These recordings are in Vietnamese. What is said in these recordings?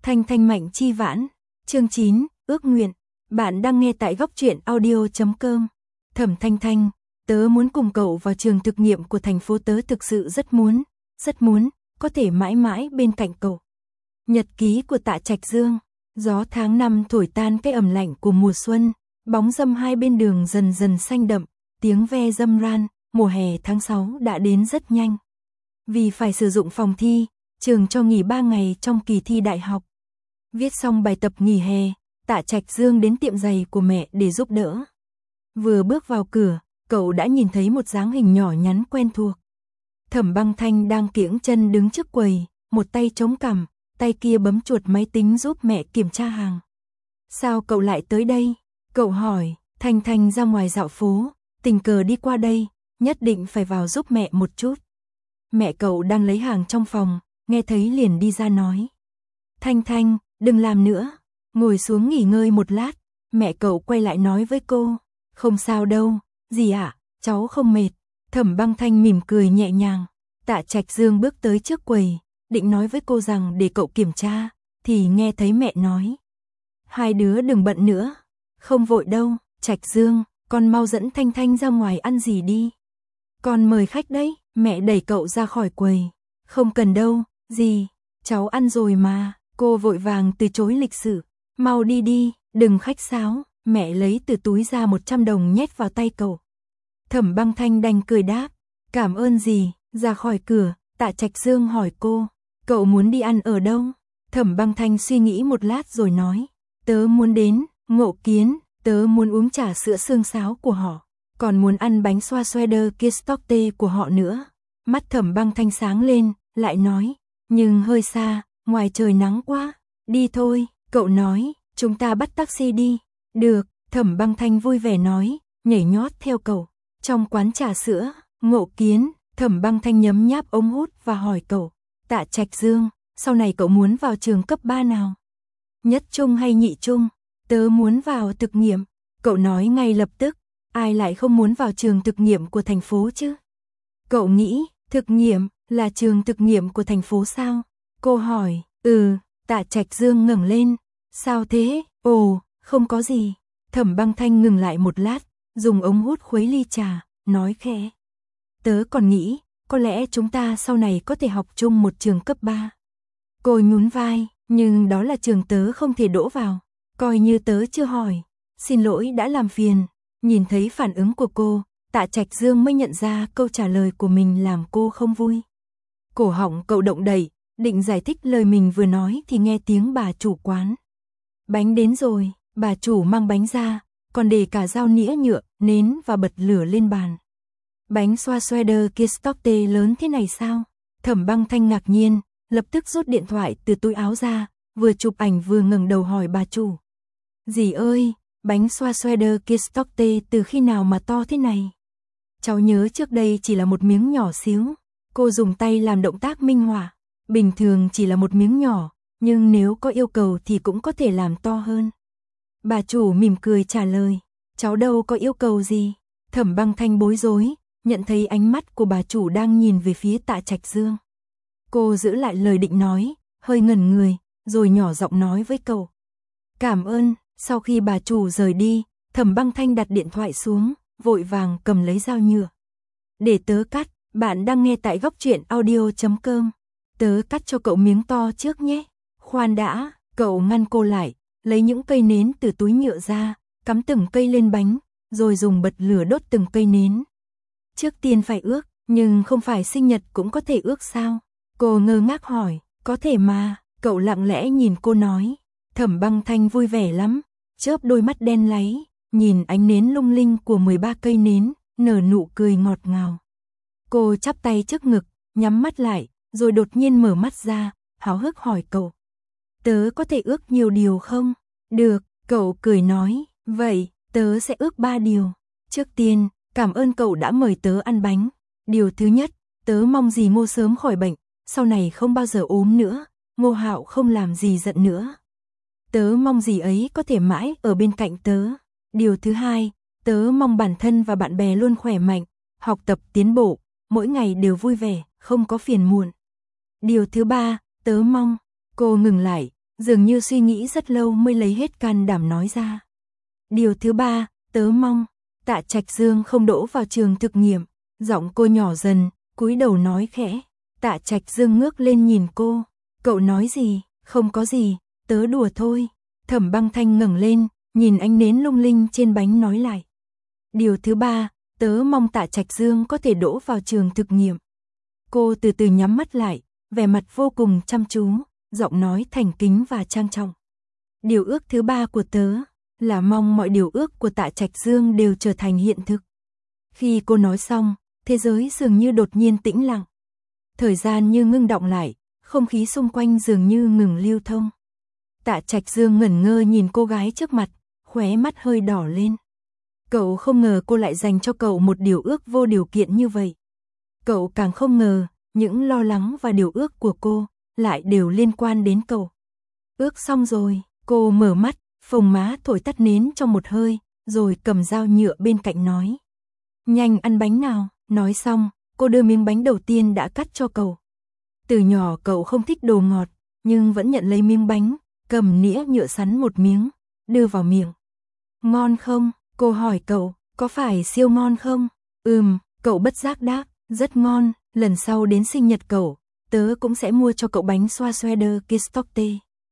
Thanh Thanh Mạnh Chi Vãn, chương 9, ước nguyện. Bạn đang nghe tại goctruyện.audio.com. Thẩm Thanh Thanh, tớ muốn cùng cậu vào trường thực nghiệm của thành phố, tớ thực sự rất muốn, có thể mãi mãi bên cạnh cậu. Nhật ký của Tạ Trạch Dương. Gió tháng 5 thổi tan cái ẩm lạnh của mùa xuân, bóng râm hai bên đường dần dần xanh đậm, tiếng ve râm ran, mùa hè tháng 6 đã đến rất nhanh. Vì phải sử dụng phòng thi, trường cho nghỉ 3 ngày trong kỳ thi đại học. Viết xong bài tập nghỉ hè, Tạ Trạch Dương đến tiệm giày của mẹ để giúp đỡ. Vừa bước vào cửa, cậu đã nhìn thấy một dáng hình nhỏ nhắn quen thuộc. Thẩm Băng Thanh đang kiễng chân đứng trước quầy, một tay chống cằm, tay kia bấm chuột máy tính giúp mẹ kiểm tra hàng. Sao cậu lại tới đây? Cậu hỏi. Thanh Thanh ra ngoài dạo phố, tình cờ đi qua đây, nhất định phải vào giúp mẹ một chút. Mẹ cậu đang lấy hàng trong phòng, nghe thấy liền đi ra nói. Thanh Thanh, đừng làm nữa, ngồi xuống nghỉ ngơi một lát. Mẹ cậu quay lại nói với cô, không sao đâu, dì ạ, cháu không mệt. Thẩm Băng Thanh mỉm cười nhẹ nhàng. Tạ Trạch Dương bước tới trước quầy, định nói với cô rằng để cậu kiểm tra, thì nghe thấy mẹ nói. Hai đứa đừng bận nữa, không vội đâu, Trạch Dương, con mau dẫn Thanh Thanh ra ngoài ăn gì đi. Con mời khách đấy, mẹ đẩy cậu ra khỏi quầy. Không cần đâu, dì, cháu ăn rồi mà. Cô vội vàng từ chối lịch sự. Mau đi đi, đừng khách sáo. Mẹ lấy từ túi ra 100 đồng nhét vào tay cậu. Thẩm Băng Thanh đành cười đáp. Cảm ơn dì. Ra khỏi cửa, Tạ Trạch Dương hỏi cô. Cậu muốn đi ăn ở đâu? Thẩm Băng Thanh suy nghĩ một lát rồi nói. Tớ muốn đến Ngộ Kiến. Tớ muốn uống trà sữa xương sáo của họ. Còn muốn ăn bánh xoa Schweider Kirschtorte của họ nữa. Mắt Thẩm Băng Thanh sáng lên, lại nói. Nhưng hơi xa, ngoài trời nắng quá. Đi thôi, cậu nói, chúng ta bắt taxi đi. Được, Thẩm Băng Thanh vui vẻ nói, nhảy nhót theo cậu. Trong quán trà sữa, Ngộ Kiến, Thẩm Băng Thanh nhấm nháp ống hút và hỏi cậu. Tạ Trạch Dương, sau này cậu muốn vào trường cấp 3 nào? Nhất trung hay nhị trung? Tớ muốn vào thực nghiệm. Cậu nói ngay lập tức, ai lại không muốn vào trường thực nghiệm của thành phố chứ? Cậu nghĩ, thực nghiệm là trường thực nghiệm của thành phố sao? Cô hỏi. Tạ Trạch Dương ngẩng lên. Sao thế? Ồ, không có gì. Thẩm Băng Thanh ngừng lại một lát, dùng ống hút khuấy ly trà, nói khẽ. Tớ còn nghĩ, có lẽ chúng ta sau này có thể học chung một trường cấp 3. Cô nhún vai, nhưng đó là trường tớ không thể đỗ vào. Coi như tớ chưa hỏi. Xin lỗi đã làm phiền. Nhìn thấy phản ứng của cô, Tạ Trạch Dương mới nhận ra câu trả lời của mình làm cô không vui. Cổ họng cậu động đậy, định giải thích lời mình vừa nói thì nghe tiếng bà chủ quán. Bánh đến rồi, bà chủ mang bánh ra, còn để cả dao nĩa nhựa, nến và bật lửa lên bàn. Bánh xoa Schweider Kirschtorte lớn thế này sao? Thẩm Băng Thanh ngạc nhiên, lập tức rút điện thoại từ túi áo ra, vừa chụp ảnh vừa ngẩng đầu hỏi bà chủ. Dì ơi, bánh xoa Schweider Kirschtorte từ khi nào mà to thế này? Cháu nhớ trước đây chỉ là một miếng nhỏ xíu. Cô dùng tay làm động tác minh họa. Bình thường chỉ là một miếng nhỏ, nhưng nếu có yêu cầu thì cũng có thể làm to hơn. Bà chủ mỉm cười trả lời. Cháu đâu có yêu cầu gì. Thẩm Băng Thanh bối rối, nhận thấy ánh mắt của bà chủ đang nhìn về phía Tạ Trạch Dương. Cô giữ lại lời định nói, hơi ngẩn người, rồi nhỏ giọng nói với cậu. Cảm ơn. Sau khi bà chủ rời đi, Thẩm Băng Thanh đặt điện thoại xuống, vội vàng cầm lấy dao nhựa. Để tớ cắt, bạn đang nghe tại goctruyện.audio.com. Tớ cắt cho cậu miếng to trước nhé. Khoan đã, cậu ngăn cô lại, lấy những cây nến từ túi nhựa ra, cắm từng cây lên bánh, rồi dùng bật lửa đốt từng cây nến. Trước tiên phải ước, nhưng không phải sinh nhật cũng có thể ước sao? Cô ngơ ngác hỏi, có thể mà, cậu lặng lẽ nhìn cô nói. Thẩm Băng Thanh vui vẻ lắm, chớp đôi mắt đen láy, nhìn ánh nến lung linh của 13 cây nến, nở nụ cười ngọt ngào. Cô chắp tay trước ngực, nhắm mắt lại, rồi đột nhiên mở mắt ra, háo hức hỏi cậu. Tớ có thể ước nhiều điều không? Được, cậu cười nói, vậy, tớ sẽ ước 3 điều. Trước tiên, cảm ơn cậu đã mời tớ ăn bánh. Điều thứ nhất, tớ mong dì Ngô sớm khỏi bệnh, sau này không bao giờ ốm nữa, Ngô Hạo không làm dì giận nữa. Tớ mong dì ấy có thể mãi ở bên cạnh tớ. Điều thứ hai, tớ mong bản thân và bạn bè luôn khỏe mạnh, học tập tiến bộ, mỗi ngày đều vui vẻ, không có phiền muộn. Điều thứ ba, tớ mong. Cô ngừng lại, dường như suy nghĩ rất lâu mới lấy hết can đảm nói ra. Điều thứ ba, tớ mong Tạ Trạch Dương không đỗ vào trường thực nghiệm. Giọng cô nhỏ dần, cúi đầu nói khẽ. Tạ Trạch Dương ngước lên nhìn cô. Cậu nói gì? Không có gì, tớ đùa thôi. Thẩm Băng Thanh ngẩng lên, nhìn ánh nến lung linh trên bánh nói lại. Điều thứ ba, tớ mong Tạ Trạch Dương có thể đỗ vào trường thực nghiệm. Cô từ từ nhắm mắt lại, vẻ mặt vô cùng chăm chú, giọng nói thành kính và trang trọng. Điều ước thứ ba của tớ là mong mọi điều ước của Tạ Trạch Dương đều trở thành hiện thực. Khi cô nói xong, thế giới dường như đột nhiên tĩnh lặng. Thời gian như ngưng đọng lại, không khí xung quanh dường như ngừng lưu thông. Tạ Trạch Dương ngẩn ngơ nhìn cô gái trước mặt, khóe mắt hơi đỏ lên. Cậu không ngờ cô lại dành cho cậu một điều ước vô điều kiện như vậy. Cậu càng không ngờ, những lo lắng và điều ước của cô lại đều liên quan đến cậu. Ước xong rồi, cô mở mắt, phồng má thổi tắt nến trong một hơi, rồi cầm dao nhựa bên cạnh nói. Nhanh ăn bánh nào, nói xong, cô đưa miếng bánh đầu tiên đã cắt cho cậu. Từ nhỏ cậu không thích đồ ngọt, nhưng vẫn nhận lấy miếng bánh, cầm nĩa nhựa sắn một miếng, đưa vào miệng. Ngon không? Cô hỏi cậu, có phải siêu ngon không? Cậu bất giác đáp, rất ngon, lần sau đến sinh nhật cậu, tớ cũng sẽ mua cho cậu bánh xoa Schweder Kistotte.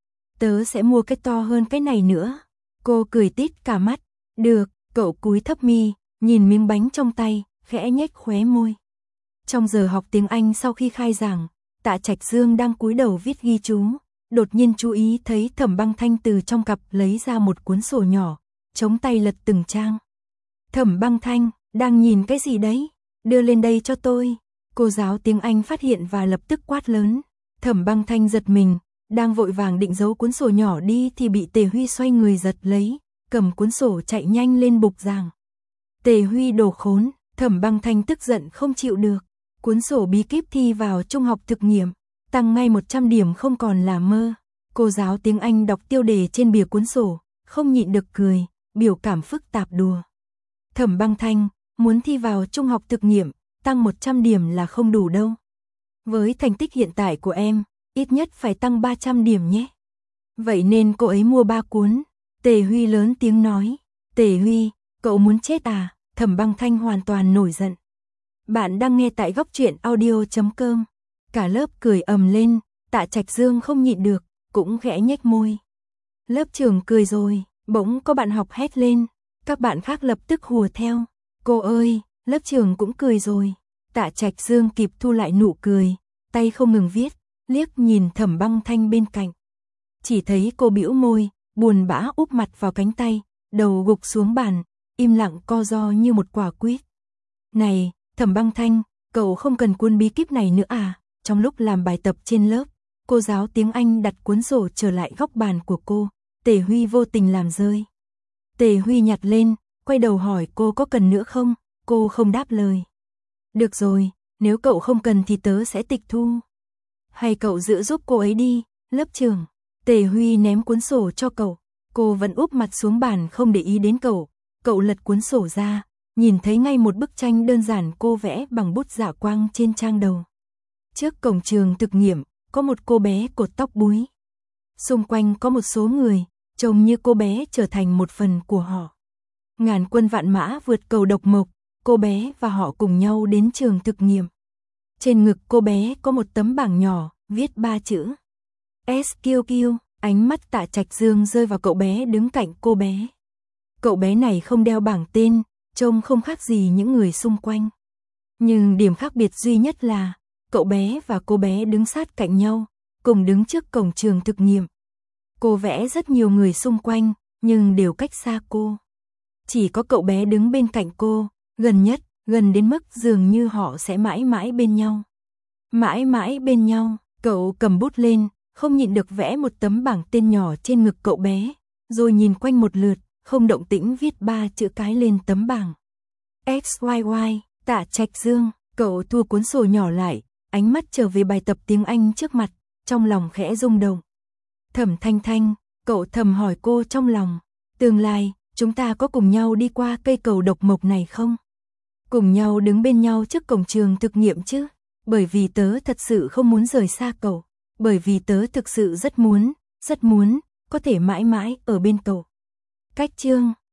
Tớ sẽ mua cái to hơn cái này nữa. Cô cười tít cả mắt, được, cậu cúi thấp mi, nhìn miếng bánh trong tay, khẽ nhếch khóe môi. Trong giờ học tiếng Anh sau khi khai giảng, Tạ Trạch Dương đang cúi đầu viết ghi chú, đột nhiên chú ý thấy Thẩm Băng Thanh từ trong cặp lấy ra một cuốn sổ nhỏ, chống tay lật từng trang. Thẩm Băng Thanh, đang nhìn cái gì đấy? Đưa lên đây cho tôi. Cô giáo tiếng Anh phát hiện và lập tức quát lớn. Thẩm Băng Thanh giật mình, đang vội vàng định giấu cuốn sổ nhỏ đi thì bị Tề Huy xoay người giật lấy, cầm cuốn sổ chạy nhanh lên bục giảng. Tề Huy đồ khốn, Thẩm Băng Thanh tức giận không chịu được. Cuốn sổ bí kíp thi vào trung học thực nghiệm, tăng ngay 100 điểm không còn là mơ. Cô giáo tiếng Anh đọc tiêu đề trên bìa cuốn sổ, không nhịn được cười, biểu cảm phức tạp đùa. Thẩm Băng Thanh, muốn thi vào trung học thực nghiệm, tăng 100 điểm là không đủ đâu. Với thành tích hiện tại của em, ít nhất phải tăng 300 điểm nhé. Vậy nên cô ấy mua 3 cuốn. Tề Huy lớn tiếng nói. Tề Huy, cậu muốn chết à? Thẩm Băng Thanh hoàn toàn nổi giận. Bạn đang nghe tại góc truyện audio.com. Cả lớp cười ầm lên, Tạ Trạch Dương không nhịn được, cũng khẽ nhếch môi. Lớp trưởng cười rồi, bỗng có bạn học hét lên, các bạn khác lập tức hùa theo. Cô ơi, lớp trưởng cũng cười rồi. Tạ Trạch Dương kịp thu lại nụ cười, tay không ngừng viết, liếc nhìn Thẩm Băng Thanh bên cạnh. Chỉ thấy cô bĩu môi, buồn bã úp mặt vào cánh tay, đầu gục xuống bàn, im lặng co ro như một quả quýt. Này, Thẩm Băng Thanh, cậu không cần cuốn bí kíp này nữa à? Trong lúc làm bài tập trên lớp, cô giáo tiếng Anh đặt cuốn sổ trở lại góc bàn của cô, Tề Huy vô tình làm rơi. Tề Huy nhặt lên, quay đầu hỏi cô có cần nữa không? Cô không đáp lời. Được rồi, nếu cậu không cần thì tớ sẽ tịch thu. Hay cậu giữ giúp cô ấy đi, lớp trưởng. Tề Huy ném cuốn sổ cho cậu. Cô vẫn úp mặt xuống bàn không để ý đến cậu. Cậu lật cuốn sổ ra, nhìn thấy ngay một bức tranh đơn giản cô vẽ bằng bút dạ quang trên trang đầu. Trước cổng trường thực nghiệm, có một cô bé cột tóc búi. Xung quanh có một số người, trông như cô bé trở thành một phần của họ. Ngàn quân vạn mã vượt cầu độc mộc, cô bé và họ cùng nhau đến trường thực nghiệm. Trên ngực cô bé có một tấm bảng nhỏ, viết 3 chữ. SQQ, ánh mắt Tạ Trạch Dương rơi vào cậu bé đứng cạnh cô bé. Cậu bé này không đeo bảng tên, trông không khác gì những người xung quanh. Nhưng điểm khác biệt duy nhất là, cậu bé và cô bé đứng sát cạnh nhau, cùng đứng trước cổng trường thực nghiệm. Cô vẽ rất nhiều người xung quanh, nhưng đều cách xa cô. Chỉ có cậu bé đứng bên cạnh cô, gần nhất, gần đến mức dường như họ sẽ mãi mãi bên nhau. Mãi mãi bên nhau, cậu cầm bút lên, không nhịn được vẽ một tấm bảng tên nhỏ trên ngực cậu bé, rồi nhìn quanh một lượt, không động tĩnh viết 3 chữ cái lên tấm bảng. XYY, Tạ Trạch Dương, cậu thua cuốn sổ nhỏ lại, ánh mắt trở về bài tập tiếng Anh trước mặt, trong lòng khẽ rung động. Thẩm Thanh Thanh, cậu thầm hỏi cô trong lòng, tương lai, chúng ta có cùng nhau đi qua cây cầu độc mộc này không? Cùng nhau đứng bên nhau trước cổng trường thực nghiệm chứ? Bởi vì tớ thật sự không muốn rời xa cậu, bởi vì tớ thực sự rất muốn, rất muốn, có thể mãi mãi ở bên cậu. Cách chương